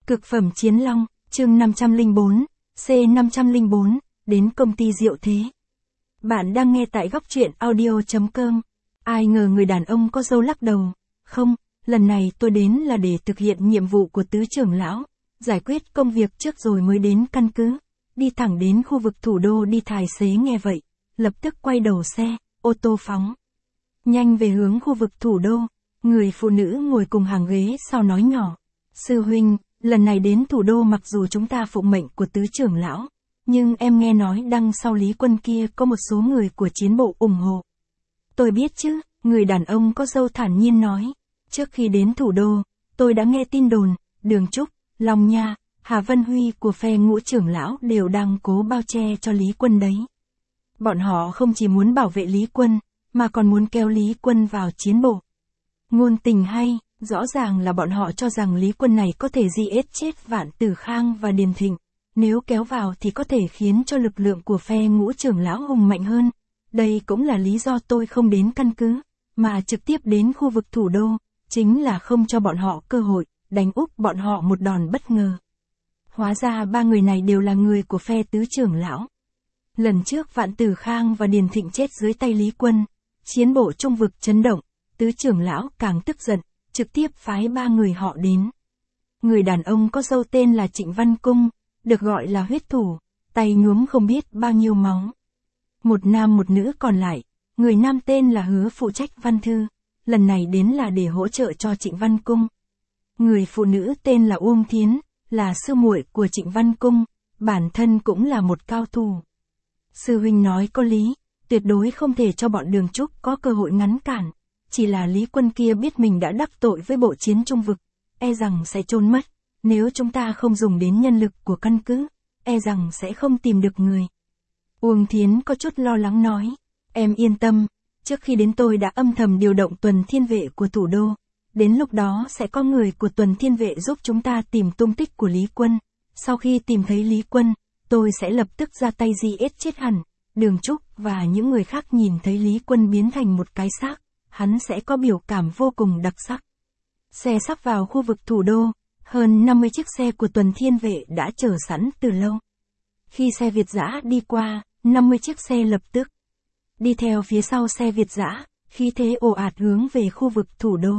Cực phẩm Chiến Long, chương 504, C504, đến công ty Diệu Thế. Bạn đang nghe tại góc truyện audio.com. Ai ngờ người đàn ông có râu lắc đầu. Không, lần này tôi đến là để thực hiện nhiệm vụ của tứ trưởng lão, giải quyết công việc trước rồi mới đến căn cứ. Đi thẳng đến khu vực thủ đô đi. Tài xế nghe vậy, lập tức quay đầu xe, ô tô phóng nhanh về hướng khu vực thủ đô. Người phụ nữ ngồi cùng hàng ghế sau nói nhỏ: Sư huynh, lần này đến thủ đô mặc dù chúng ta phụng mệnh của tứ trưởng lão, nhưng em nghe nói đằng sau Lý Quân kia có một số người của chiến bộ ủng hộ. Tôi biết chứ, người đàn ông có râu thản nhiên nói. Trước khi đến thủ đô, tôi đã nghe tin đồn, Đường Trúc, Long Nha, Hà Vân Huy của phe Ngũ trưởng lão đều đang cố bao che cho Lý Quân đấy. Bọn họ không chỉ muốn bảo vệ Lý Quân, mà còn muốn kéo Lý Quân vào chiến bộ. Ngôn tình hay, rõ ràng là bọn họ cho rằng Lý Quân này có thể giết chết Vạn Tử Khang và Điền Thịnh. Nếu kéo vào thì có thể khiến cho lực lượng của phe Ngũ trưởng lão hùng mạnh hơn. Đây cũng là lý do tôi không đến căn cứ, mà trực tiếp đến khu vực thủ đô, chính là không cho bọn họ cơ hội, đánh úp bọn họ một đòn bất ngờ. Hóa ra ba người này đều là người của phe tứ trưởng lão. Lần trước Vạn Tử Khang và Điền Thịnh chết dưới tay Lý Quân, chiến bộ trung vực chấn động, tứ trưởng lão càng tức giận, trực tiếp phái ba người họ đến. Người đàn ông có râu tên là Trịnh Văn Cung, được gọi là huyết thủ, tay nhuốm không biết bao nhiêu máu. Một nam một nữ còn lại, người nam tên là Hứa phụ trách văn thư, lần này đến là để hỗ trợ cho Trịnh Văn Cung. Người phụ nữ tên là Uông Thiến, là sư muội của Trịnh Văn Cung, bản thân cũng là một cao thủ. Sư huynh nói có lý, tuyệt đối không thể cho bọn Đường Trúc có cơ hội ngăn cản. Chỉ là Lý Quân kia biết mình đã đắc tội với bộ chiến trung vực, e rằng sẽ trốn mất. Nếu chúng ta không dùng đến nhân lực của căn cứ, e rằng sẽ không tìm được người. Uông Thiến có chút lo lắng nói. Em yên tâm, trước khi đến tôi đã âm thầm điều động tuần thiên vệ của thủ đô. Đến lúc đó sẽ có người của tuần thiên vệ giúp chúng ta tìm tung tích của Lý Quân. Sau khi tìm thấy Lý Quân, tôi sẽ lập tức ra tay giết chết hẳn. Đường Trúc và những người khác nhìn thấy Lý Quân biến thành một cái xác, hắn sẽ có biểu cảm vô cùng đặc sắc. Xe sắp vào khu vực thủ đô, hơn 50 chiếc xe của tuần thiên vệ đã chờ sẵn từ lâu. Khi xe Việt dã đi qua, 50 chiếc xe lập tức đi theo phía sau xe Việt dã, khí thế ồ ạt hướng về khu vực thủ đô.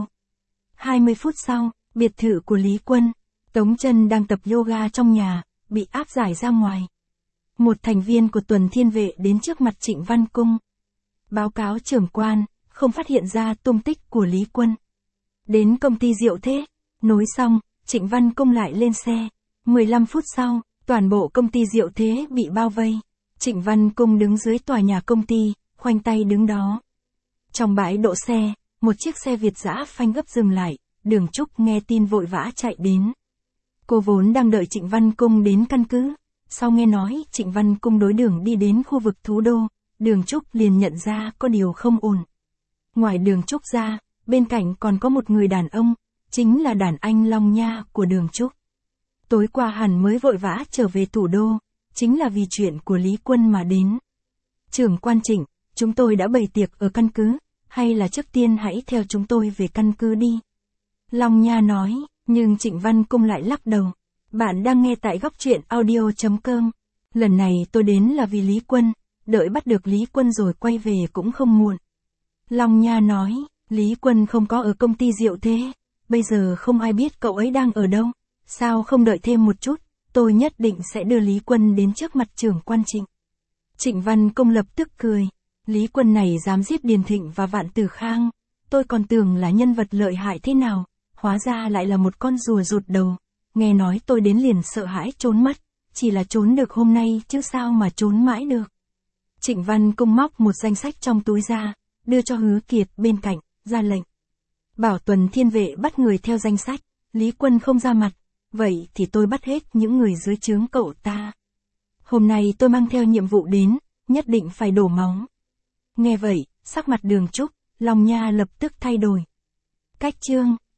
20 phút sau, biệt thự của Lý Quân, Tống Chân đang tập yoga trong nhà, bị áp giải ra ngoài. Một thành viên của tuần thiên vệ đến trước mặt Trịnh Văn Cung. Báo cáo trưởng quan, không phát hiện ra tung tích của Lý Quân. Đến công ty Diệu Thế, nối xong, Trịnh Văn Cung lại lên xe. 15 phút sau, toàn bộ công ty Diệu Thế bị bao vây. Trịnh Văn Cung đứng dưới tòa nhà công ty, khoanh tay đứng đó. Trong bãi đỗ xe, một chiếc xe Việt dã phanh gấp dừng lại, Đường Trúc nghe tin vội vã chạy đến. Cô vốn đang đợi Trịnh Văn Cung đến căn cứ, sau nghe nói Trịnh Văn Cung đối đường đi đến khu vực thủ đô, Đường Trúc liền nhận ra có điều không ổn. Ngoài Đường Trúc ra, bên cạnh còn có một người đàn ông, chính là đàn anh Long Nha của Đường Trúc. Tối qua hẳn mới vội vã trở về thủ đô, chính là vì chuyện của Lý Quân mà đến. Trưởng quan Trịnh, chúng tôi đã bày tiệc ở căn cứ, hay là trước tiên hãy theo chúng tôi về căn cứ đi. Long Nha nói, nhưng Trịnh Văn Cung lại lắc đầu. Bạn đang nghe tại góc truyện audio.com. Lần này tôi đến là vì Lý Quân, đợi bắt được Lý Quân rồi quay về cũng không muộn. Long Nha nói, Lý Quân không có ở công ty Diệu Thế, bây giờ không ai biết cậu ấy đang ở đâu. Sao không đợi thêm một chút, tôi nhất định sẽ đưa Lý Quân đến trước mặt trưởng quan Trịnh. Trịnh Văn Cung lập tức cười, Lý Quân này dám giết Điền Thịnh và Vạn Tử Khang, tôi còn tưởng là nhân vật lợi hại thế nào, hóa ra lại là một con rùa rụt đầu. Nghe nói tôi đến liền sợ hãi trốn mất, chỉ là trốn được hôm nay chứ sao mà trốn mãi được. Trịnh Văn Cung móc một danh sách trong túi ra, đưa cho Hứa Kiệt bên cạnh, ra lệnh. Bảo tuần thiên vệ bắt người theo danh sách, Lý Quân không ra mặt, vậy thì tôi bắt hết những người dưới trướng cậu ta. Hôm nay tôi mang theo nhiệm vụ đến, nhất định phải đổ máu. Nghe vậy, sắc mặt Đường Trúc, Long Nha lập tức thay đổi. Cách chương